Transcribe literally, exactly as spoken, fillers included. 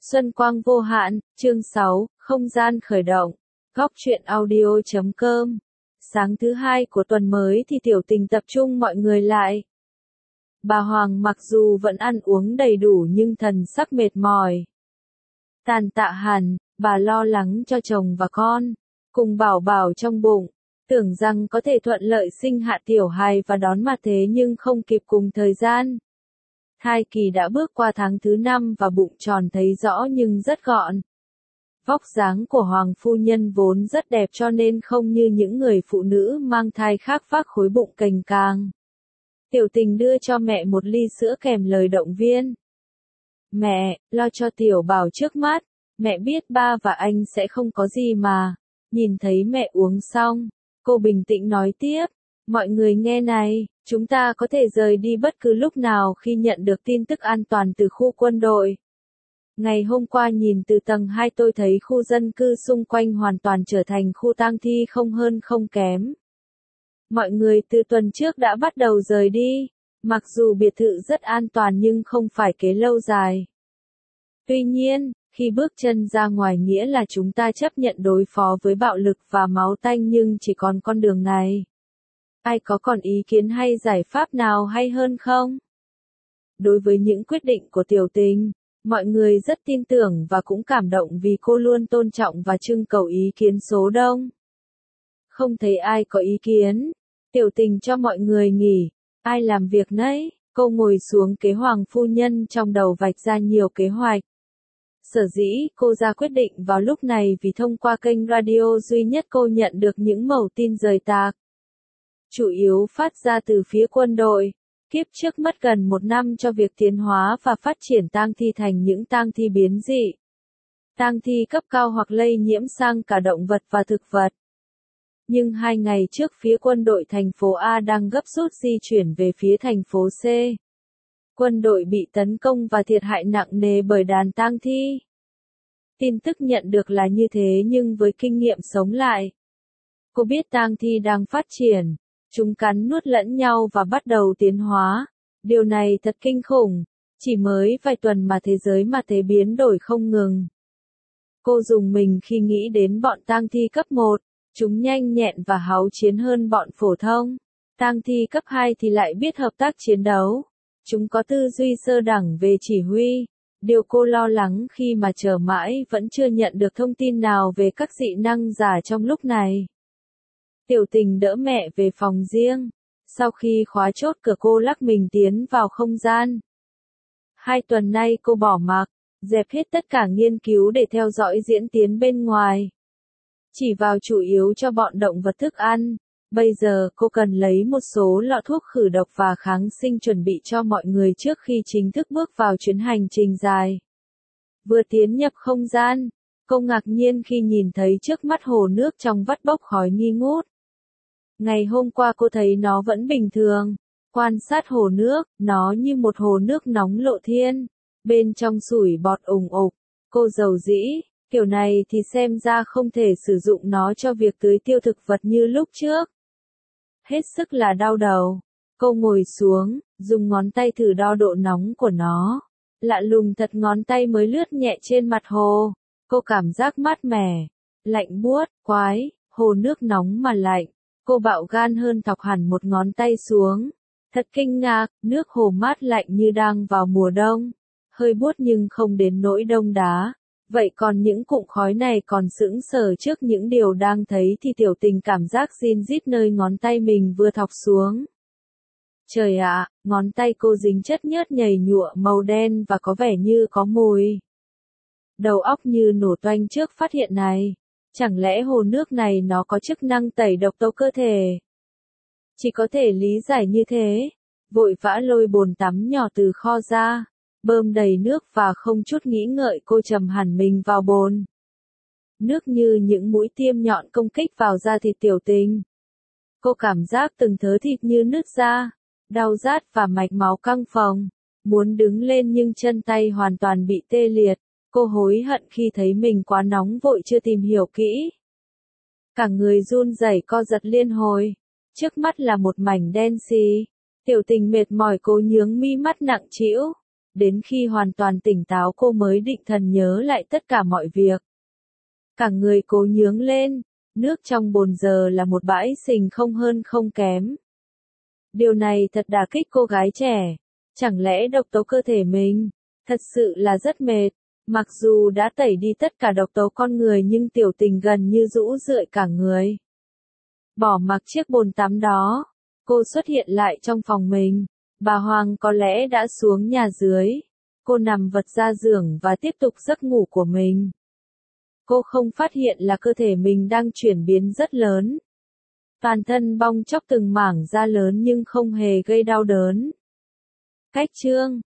Xuân quang vô hạn, chương sáu, không gian khởi động. Góc truyện audio chấm com. Sáng thứ hai của tuần mới thì Tiểu Tình tập trung mọi người lại. Bà Hoàng mặc dù vẫn ăn uống đầy đủ nhưng thần sắc mệt mỏi. Tàn tạ hẳn, bà lo lắng cho chồng và con, cùng bảo bảo trong bụng, tưởng rằng có thể thuận lợi sinh hạ tiểu hài và đón mặt thế nhưng không kịp cùng thời gian. Thai kỳ đã bước qua tháng thứ năm và bụng tròn thấy rõ nhưng rất gọn. Vóc dáng của Hoàng phu nhân vốn rất đẹp cho nên không như những người phụ nữ mang thai khác vác khối bụng cành càng. Tiểu Tình đưa cho mẹ một ly sữa kèm lời động viên. Mẹ, lo cho tiểu bảo trước mắt, mẹ biết ba và anh sẽ không có gì mà. Nhìn thấy mẹ uống xong, cô bình tĩnh nói tiếp, mọi người nghe này, chúng ta có thể rời đi bất cứ lúc nào khi nhận được tin tức an toàn từ khu quân đội. Ngày hôm qua nhìn từ tầng hai tôi thấy khu dân cư xung quanh hoàn toàn trở thành khu tang thi không hơn không kém. Mọi người từ tuần trước đã bắt đầu rời đi, mặc dù biệt thự rất an toàn nhưng không phải kế lâu dài. Tuy nhiên, khi bước chân ra ngoài nghĩa là chúng ta chấp nhận đối phó với bạo lực và máu tanh nhưng chỉ còn con đường này. Ai có còn ý kiến hay giải pháp nào hay hơn không? Đối với những quyết định của Tiểu Tình, mọi người rất tin tưởng và cũng cảm động vì cô luôn tôn trọng và trưng cầu ý kiến số đông. Không thấy ai có ý kiến, Tiểu Tình cho mọi người nghỉ, ai làm việc nấy, cô ngồi xuống kế Hoàng phu nhân trong đầu vạch ra nhiều kế hoạch. Sở dĩ cô ra quyết định vào lúc này vì thông qua kênh radio duy nhất cô nhận được những mẩu tin rời tạc. Chủ yếu phát ra từ phía quân đội, kiếp trước mất gần một năm cho việc tiến hóa và phát triển tang thi thành những tang thi biến dị. Tang thi cấp cao hoặc lây nhiễm sang cả động vật và thực vật. Nhưng hai ngày trước phía quân đội thành phố A đang gấp rút di chuyển về phía thành phố C. Quân đội bị tấn công và thiệt hại nặng nề bởi đàn tang thi. Tin tức nhận được là như thế nhưng với kinh nghiệm sống lại. Cô biết tang thi đang phát triển. Chúng cắn nuốt lẫn nhau và bắt đầu tiến hóa. Điều này thật kinh khủng. Chỉ mới vài tuần mà thế giới mà thế biến đổi không ngừng. Cô dùng mình khi nghĩ đến bọn tang thi cấp một. Chúng nhanh nhẹn và háo chiến hơn bọn phổ thông. Tang thi cấp hai thì lại biết hợp tác chiến đấu. Chúng có tư duy sơ đẳng về chỉ huy. Điều cô lo lắng khi mà chờ mãi vẫn chưa nhận được thông tin nào về các dị năng giả trong lúc này. Tiểu Tình đỡ mẹ về phòng riêng. Sau khi khóa chốt cửa cô lắc mình tiến vào không gian. Hai tuần nay cô bỏ mặc, dẹp hết tất cả nghiên cứu để theo dõi diễn tiến bên ngoài. Chỉ vào chủ yếu cho bọn động vật thức ăn. Bây giờ cô cần lấy một số lọ thuốc khử độc và kháng sinh chuẩn bị cho mọi người trước khi chính thức bước vào chuyến hành trình dài. Vừa tiến nhập không gian, cô ngạc nhiên khi nhìn thấy trước mắt hồ nước trong vắt bốc khói nghi ngút. Ngày hôm qua cô thấy nó vẫn bình thường. Quan sát hồ nước, nó như một hồ nước nóng lộ thiên. Bên trong sủi bọt ùng ục. Cô dầu dĩ, kiểu này thì xem ra không thể sử dụng nó cho việc tưới tiêu thực vật như lúc trước. Hết sức là đau đầu. Cô ngồi xuống, dùng ngón tay thử đo độ nóng của nó. Lạ lùng thật ngón tay mới lướt nhẹ trên mặt hồ. Cô cảm giác mát mẻ, lạnh buốt, quái, hồ nước nóng mà lạnh. Cô bạo gan hơn thọc hẳn một ngón tay xuống. Thật kinh ngạc, nước hồ mát lạnh như đang vào mùa đông. Hơi buốt nhưng không đến nỗi đông đá. Vậy còn những cụm khói này còn sững sờ trước những điều đang thấy thì Tiểu Tình cảm giác rin rít nơi ngón tay mình vừa thọc xuống. Trời ạ, ngón tay cô dính chất nhớt nhầy nhụa màu đen và có vẻ như có mùi. Đầu óc như nổ toanh trước phát hiện này. Chẳng lẽ hồ nước này nó có chức năng tẩy độc tố cơ thể? Chỉ có thể lý giải như thế. Vội vã lôi bồn tắm nhỏ từ kho ra. Bơm đầy nước và không chút nghĩ ngợi cô trầm hẳn mình vào bồn. Nước như những mũi tiêm nhọn công kích vào da thịt Tiểu Tình. Cô cảm giác từng thớ thịt như nứt ra, đau rát và mạch máu căng phồng. Muốn đứng lên nhưng chân tay hoàn toàn bị tê liệt. Cô hối hận khi thấy mình quá nóng vội chưa tìm hiểu kỹ. Cả người run rẩy co giật liên hồi. Trước mắt là một mảnh đen xì. Tiểu Tình mệt mỏi cố nhướng mi mắt nặng trĩu. Đến khi hoàn toàn tỉnh táo cô mới định thần nhớ lại tất cả mọi việc. Cả người cố nhướng lên, nước trong bồn giờ là một bãi sình không hơn không kém. Điều này thật đả kích cô gái trẻ. Chẳng lẽ độc tố cơ thể mình? Thật sự là rất mệt. Mặc dù đã tẩy đi tất cả độc tố con người nhưng Tiểu Tình gần như rũ rượi cả người. Bỏ mặc chiếc bồn tắm đó, cô xuất hiện lại trong phòng mình. Bà Hoàng có lẽ đã xuống nhà dưới. Cô nằm vật ra giường và tiếp tục giấc ngủ của mình. Cô không phát hiện là cơ thể mình đang chuyển biến rất lớn. Toàn thân bong chóc từng mảng da lớn nhưng không hề gây đau đớn. Cách chương